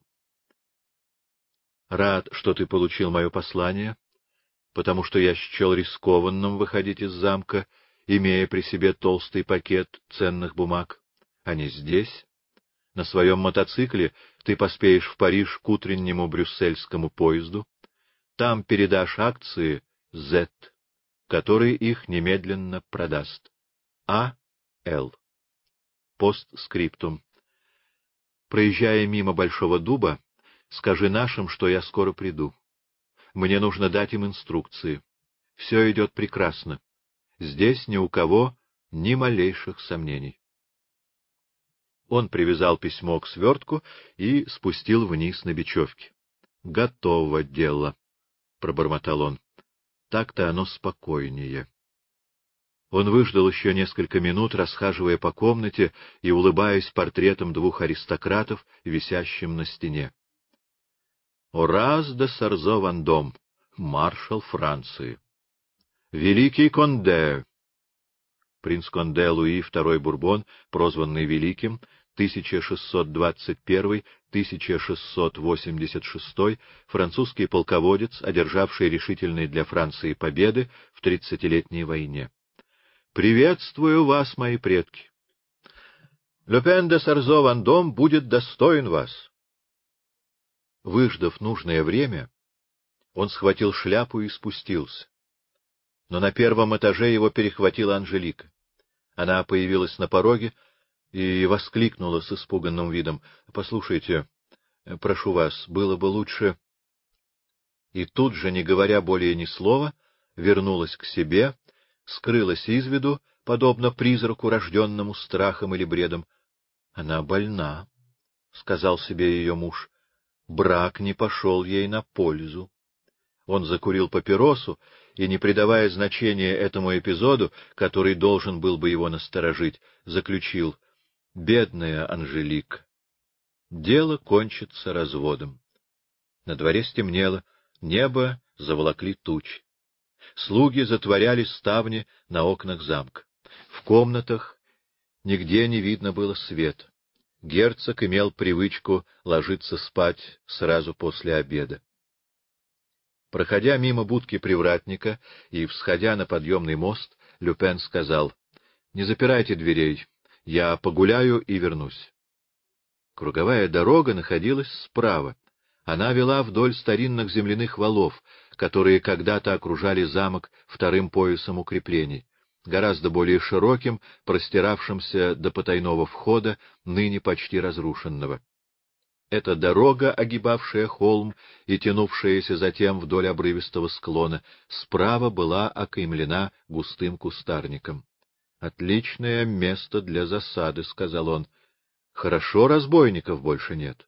«Рад, что ты получил мое послание, потому что я счел рискованным выходить из замка, имея при себе толстый пакет ценных бумаг. Они здесь. На своем мотоцикле ты поспеешь в Париж к утреннему брюссельскому поезду. Там передашь акции Z, который их немедленно продаст. А. Л. Постскриптум. Проезжая мимо Большого дуба, скажи нашим, что я скоро приду. Мне нужно дать им инструкции. Все идет прекрасно. Здесь ни у кого ни малейших сомнений. Он привязал письмо к свертку и спустил вниз на бечевке. — Готово дело, — пробормотал он. — Так-то оно спокойнее. Он выждал еще несколько минут, расхаживая по комнате и улыбаясь портретам двух аристократов, висящим на стене. Ораз де Сарзо-Вандом, маршал Франции. Великий Конде. Принц Конде Луи второй Бурбон, прозванный Великим, тысяча шестьсот двадцать первый — тысяча шестьсот восемьдесят шестой, французский полководец, одержавший решительные для Франции победы в тридцатилетней войне. Приветствую вас, мои предки. Люпен де Сарзо-Вандом будет достоин вас. Выждав нужное время, он схватил шляпу и спустился. Но на первом этаже его перехватила Анжелика. Она появилась на пороге и воскликнула с испуганным видом: — Послушайте, прошу вас, было бы лучше... И тут же, не говоря более ни слова, вернулась к себе, скрылась из виду, подобно призраку, рожденному страхом или бредом. — Она больна, — сказал себе ее муж. Брак не пошел ей на пользу. Он закурил папиросу и, не придавая значения этому эпизоду, который должен был бы его насторожить, заключил: — Бедная Анжелика, дело кончится разводом. На дворе стемнело, небо заволокли тучи. Слуги затворяли ставни на окнах замка. В комнатах нигде не видно было света. Герцог имел привычку ложиться спать сразу после обеда. Проходя мимо будки привратника и всходя на подъемный мост, Люпен сказал: — Не запирайте дверей, я погуляю и вернусь. Круговая дорога находилась справа. Она вела вдоль старинных земляных валов, которые когда-то окружали замок вторым поясом укреплений, гораздо более широким, простиравшимся до потайного входа, ныне почти разрушенного. Эта дорога, огибавшая холм и тянувшаяся затем вдоль обрывистого склона, справа была окаймлена густым кустарником. — Отличное место для засады, — сказал он. — Хорошо, разбойников больше нет.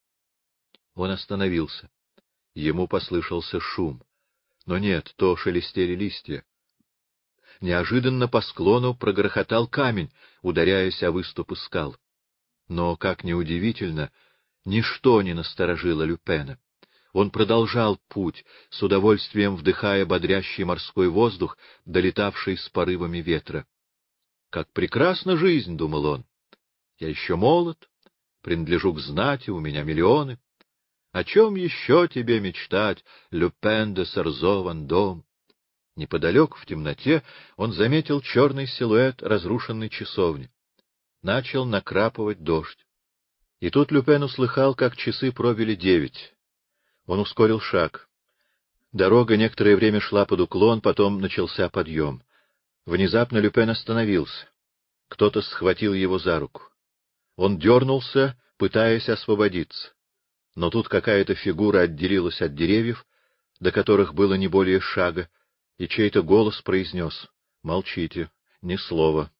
Он остановился. Ему послышался шум. Но нет, то шелестели листья. Неожиданно по склону прогрохотал камень, ударяясь о выступы скал. Но, как ни удивительно, ничто не насторожило Люпена. Он продолжал путь, с удовольствием вдыхая бодрящий морской воздух, долетавший с порывами ветра. «Как прекрасна жизнь!» — думал он. «Я еще молод, принадлежу к знати, у меня миллионы. О чем еще тебе мечтать, Люпен де Сарзо-Вандом?» Неподалеку, в темноте, он заметил черный силуэт разрушенной часовни. Начал накрапывать дождь. И тут Люпен услыхал, как часы пробили девять. Он ускорил шаг. Дорога некоторое время шла под уклон, потом начался подъем. Внезапно Люпен остановился. Кто-то схватил его за руку. Он дернулся, пытаясь освободиться. Но тут какая-то фигура отделилась от деревьев, до которых было не более шага, и чей-то голос произнес: «Молчите, ни слова».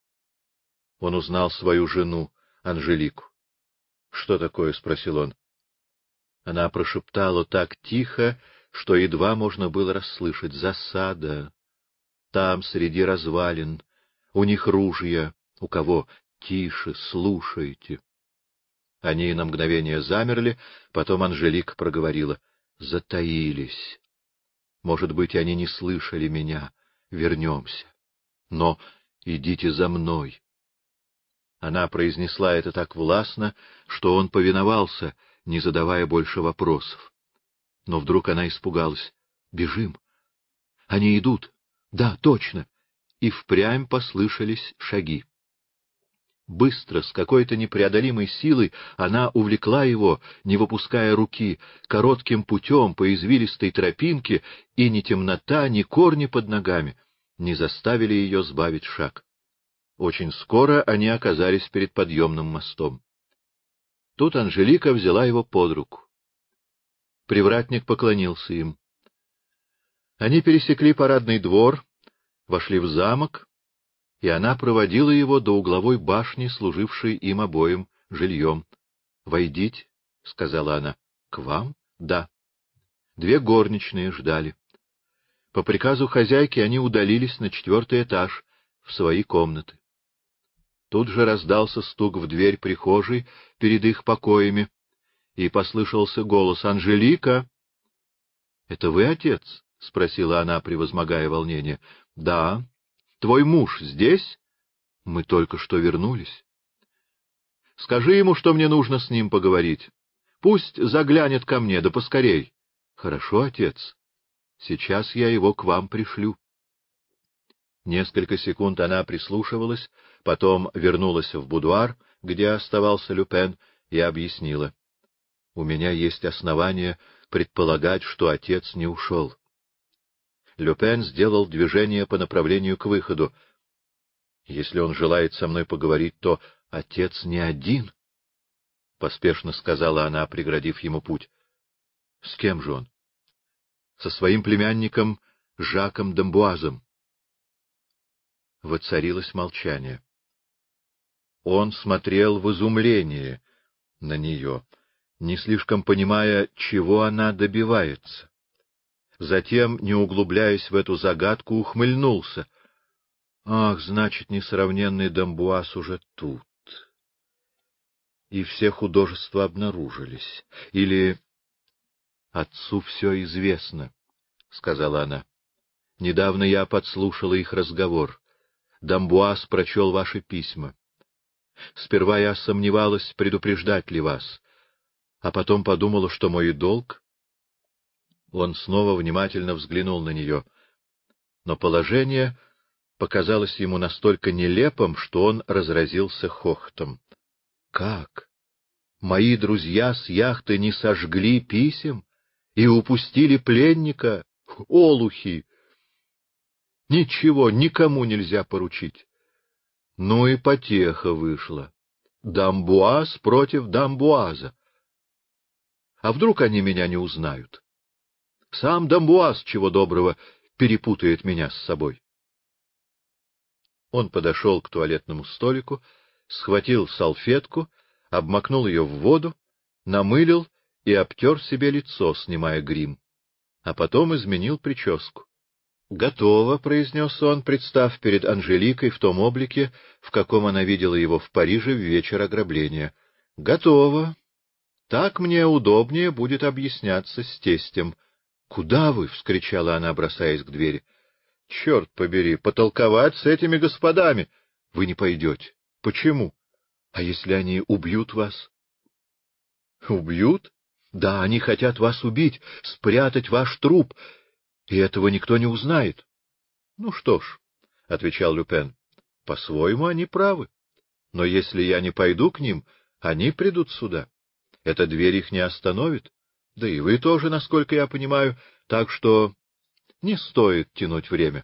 Он узнал свою жену, Анжелику. «Что такое?» — спросил он. Она прошептала так тихо, что едва можно было расслышать: «Засада. Там, среди развалин. У них ружья. У кого? Тише, слушайте». Они на мгновение замерли, потом Анжелика проговорила: «Затаились. Может быть, они не слышали меня. Вернемся. Но идите за мной». Она произнесла это так властно, что он повиновался, не задавая больше вопросов. Но вдруг она испугалась. «Бежим! Они идут! Да, точно!» И впрямь послышались шаги. Быстро, с какой-то непреодолимой силой, она увлекла его, не выпуская руки, коротким путем по извилистой тропинке, и ни темнота, ни корни под ногами не заставили ее сбавить шаг. Очень скоро они оказались перед подъемным мостом. Тут Анжелика взяла его под руку. Привратник поклонился им. Они пересекли парадный двор, вошли в замок, и она проводила его до угловой башни, служившей им обоим жильем. — Войдите, — сказала она. — К вам? — Да. Две горничные ждали. По приказу хозяйки они удалились на четвертый этаж, в свои комнаты. Тут же раздался стук в дверь прихожей перед их покоями, и послышался голос: «Анжелика!» — Это вы, отец? — спросила она, превозмогая волнение. — Да. — Твой муж здесь? — Мы только что вернулись. — Скажи ему, что мне нужно с ним поговорить. Пусть заглянет ко мне, да поскорей. — Хорошо, отец. Сейчас я его к вам пришлю. Несколько секунд она прислушивалась, потом вернулась в будуар, где оставался Люпен, и объяснила: — У меня есть основания предполагать, что отец не ушел. Люпен сделал движение по направлению к выходу. — Если он желает со мной поговорить, то отец не один, — поспешно сказала она, преградив ему путь. — С кем же он? — Со своим племянником Жаком д'Амбуазом. Воцарилось молчание. Он смотрел в изумлении на нее, не слишком понимая, чего она добивается. Затем, не углубляясь в эту загадку, ухмыльнулся. Ах, значит, несравненный д'Амбуаз уже тут. И все художества обнаружились. Или... Отцу все известно, — сказала она. — Недавно я подслушала их разговор. Дамбуаз прочел ваши письма. Сперва я сомневалась, предупреждать ли вас, а потом подумала, что мой долг... Он снова внимательно взглянул на нее, но положение показалось ему настолько нелепым, что он разразился хохотом. — Как? Мои друзья с яхты не сожгли писем и упустили пленника? Олухи! Ничего никому нельзя поручить. Ну и потеха вышла. Дамбуаз против Дамбуаза. А вдруг они меня не узнают? Сам Дамбуаз, чего доброго, перепутает меня с собой. Он подошел к туалетному столику, схватил салфетку, обмакнул ее в воду, намылил и обтер себе лицо, снимая грим, а потом изменил прическу. — Готово, — произнес он, представ перед Анжеликой в том облике, в каком она видела его в Париже в вечер ограбления. — Готово. Так мне удобнее будет объясняться с тестем. — Куда вы? — вскричала она, бросаясь к двери. — Черт побери, потолковать с этими господами. — Вы не пойдете. — Почему? — А если они убьют вас? — Убьют? — Да, они хотят вас убить, спрятать ваш труп. И этого никто не узнает. — Ну что ж, — отвечал Люпен, — по-своему они правы. Но если я не пойду к ним, они придут сюда. Эта дверь их не остановит. Да и вы тоже, насколько я понимаю, так что не стоит тянуть время.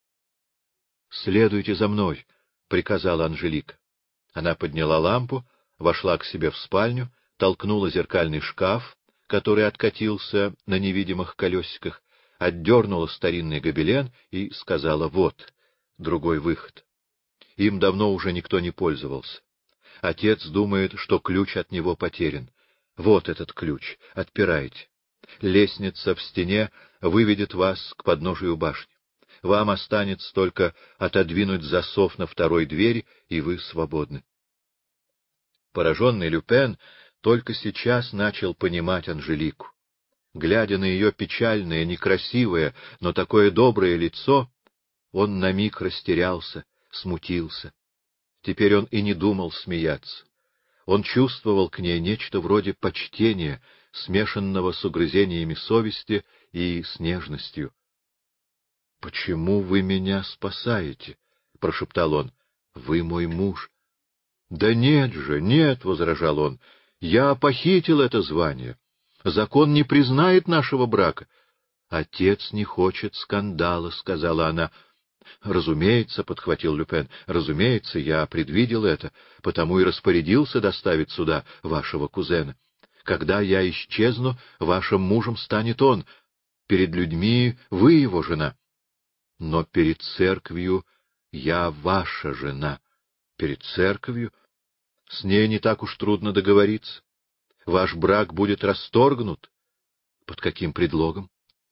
— Следуйте за мной, — приказала Анжелика. Она подняла лампу, вошла к себе в спальню, толкнула зеркальный шкаф, который откатился на невидимых колесиках, отдернула старинный гобелен и сказала: вот, другой выход. Им давно уже никто не пользовался. Отец думает, что ключ от него потерян. Вот этот ключ, отпирайте. Лестница в стене выведет вас к подножию башни. Вам останется только отодвинуть засов на второй двери, и вы свободны. Пораженный Люпен только сейчас начал понимать Анжелику. Глядя на ее печальное, некрасивое, но такое доброе лицо, он на миг растерялся, смутился. Теперь он и не думал смеяться. Он чувствовал к ней нечто вроде почтения, смешанного с угрызениями совести и с нежностью. — Почему вы меня спасаете? — прошептал он. — Вы мой муж. — Да нет же, нет, — возражал он, — я похитил это звание. Закон не признает нашего брака. — Отец не хочет скандала, — сказала она. — Разумеется, — подхватил Люпен, — разумеется, я предвидел это, потому и распорядился доставить сюда вашего кузена. Когда я исчезну, вашим мужем станет он. Перед людьми вы его жена. Но перед церковью я ваша жена. Перед церковью? С ней не так уж трудно договориться. Ваш брак будет расторгнут. Под каким предлогом?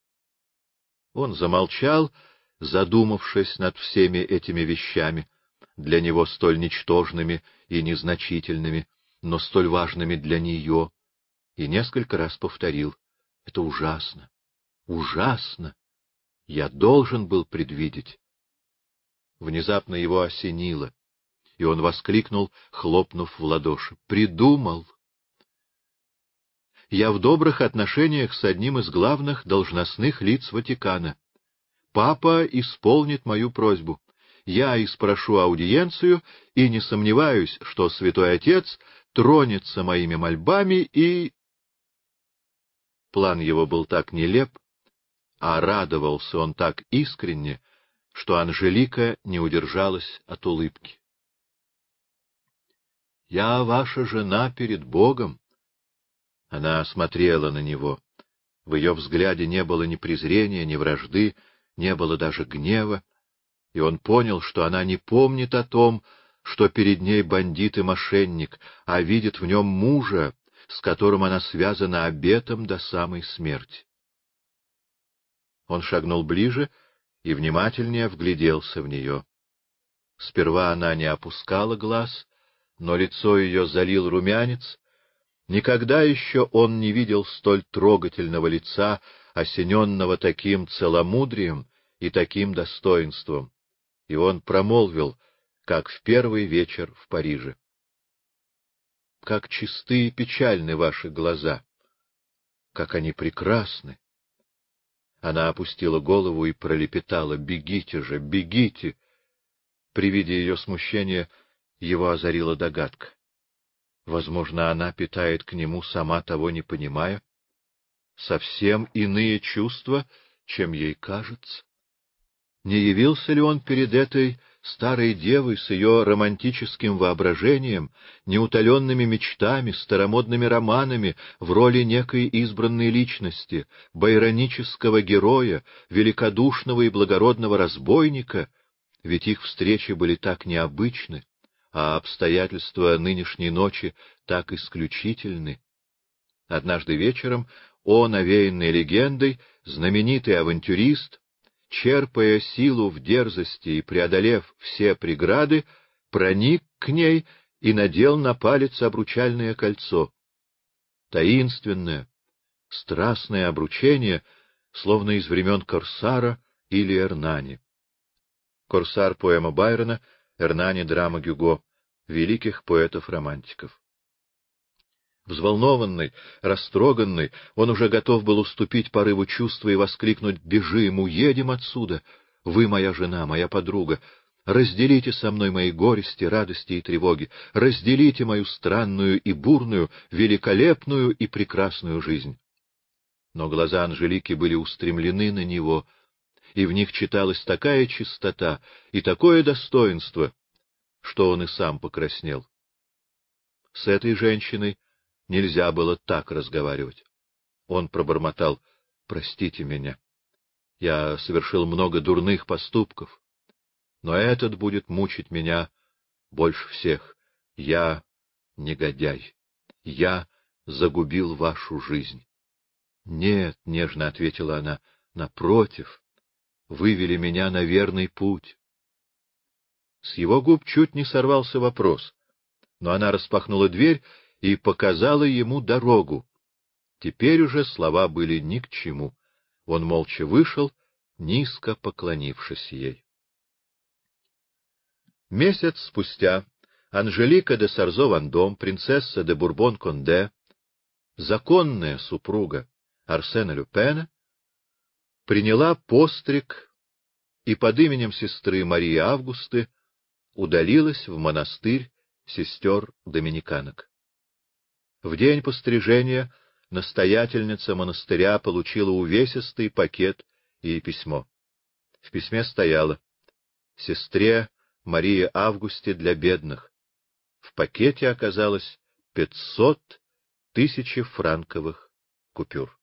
Он замолчал, задумавшись над всеми этими вещами, для него столь ничтожными и незначительными, но столь важными для нее, и несколько раз повторил: — Это ужасно, ужасно! Я должен был предвидеть. Внезапно его осенило, и он воскликнул, хлопнув в ладоши: — Придумал! Я в добрых отношениях с одним из главных должностных лиц Ватикана. Папа исполнит мою просьбу. Я и спрошу аудиенцию, и не сомневаюсь, что Святой Отец тронется моими мольбами и... План его был так нелеп, а радовался он так искренне, что Анжелика не удержалась от улыбки. — Я ваша жена перед Богом. Она смотрела на него. В ее взгляде не было ни презрения, ни вражды, не было даже гнева, и он понял, что она не помнит о том, что перед ней бандит и мошенник, а видит в нем мужа, с которым она связана обетом до самой смерти. Он шагнул ближе и внимательнее вгляделся в нее. Сперва она не опускала глаз, но лицо ее залил румянец, Никогда еще он не видел столь трогательного лица, осененного таким целомудрием и таким достоинством, и он промолвил, как в первый вечер в Париже: «Как чисты и печальны ваши глаза! Как они прекрасны!» Она опустила голову и пролепетала: «Бегите же, бегите!» При виде ее смущения его озарила догадка. Возможно, она питает к нему, сама того не понимая, совсем иные чувства, чем ей кажется. Не явился ли он перед этой старой девой с ее романтическим воображением, неутоленными мечтами, старомодными романами в роли некой избранной личности, байронического героя, великодушного и благородного разбойника? Ведь их встречи были так необычны, а обстоятельства нынешней ночи так исключительны. Однажды вечером он, овеянный легендой, знаменитый авантюрист, черпая силу в дерзости и преодолев все преграды, проник к ней и надел на палец обручальное кольцо. Таинственное, страстное обручение, словно из времен Корсара или Эрнани. Корсар — поэма Байрона, Эрнани — драма Гюго, великих поэтов-романтиков. Взволнованный, растроганный, он уже готов был уступить порыву чувства и воскликнуть: «Бежим, уедем отсюда! Вы моя жена, моя подруга! Разделите со мной мои горести, радости и тревоги! Разделите мою странную и бурную, великолепную и прекрасную жизнь!» Но глаза Анжелики были устремлены на него, и в них читалась такая чистота и такое достоинство, что он и сам покраснел. С этой женщиной нельзя было так разговаривать. Он пробормотал: «Простите меня. Я совершил много дурных поступков, но этот будет мучить меня больше всех. Я негодяй. Я загубил вашу жизнь». «Нет», — нежно ответила она, — «напротив, вывели меня на верный путь». С его губ чуть не сорвался вопрос, но она распахнула дверь и показала ему дорогу. Теперь уже слова были ни к чему. Он молча вышел, низко поклонившись ей. Месяц спустя Анжелика де Сарзо-Вандом, принцесса де Бурбон-Конде, законная супруга Арсена Люпена, приняла постриг и под именем сестры Марии Августы удалилась в монастырь сестер-доминиканок. В день пострижения настоятельница монастыря получила увесистый пакет и письмо. В письме стояло: «Сестре Марии Августе для бедных». В пакете оказалось пятьсот тысячефранковых купюр.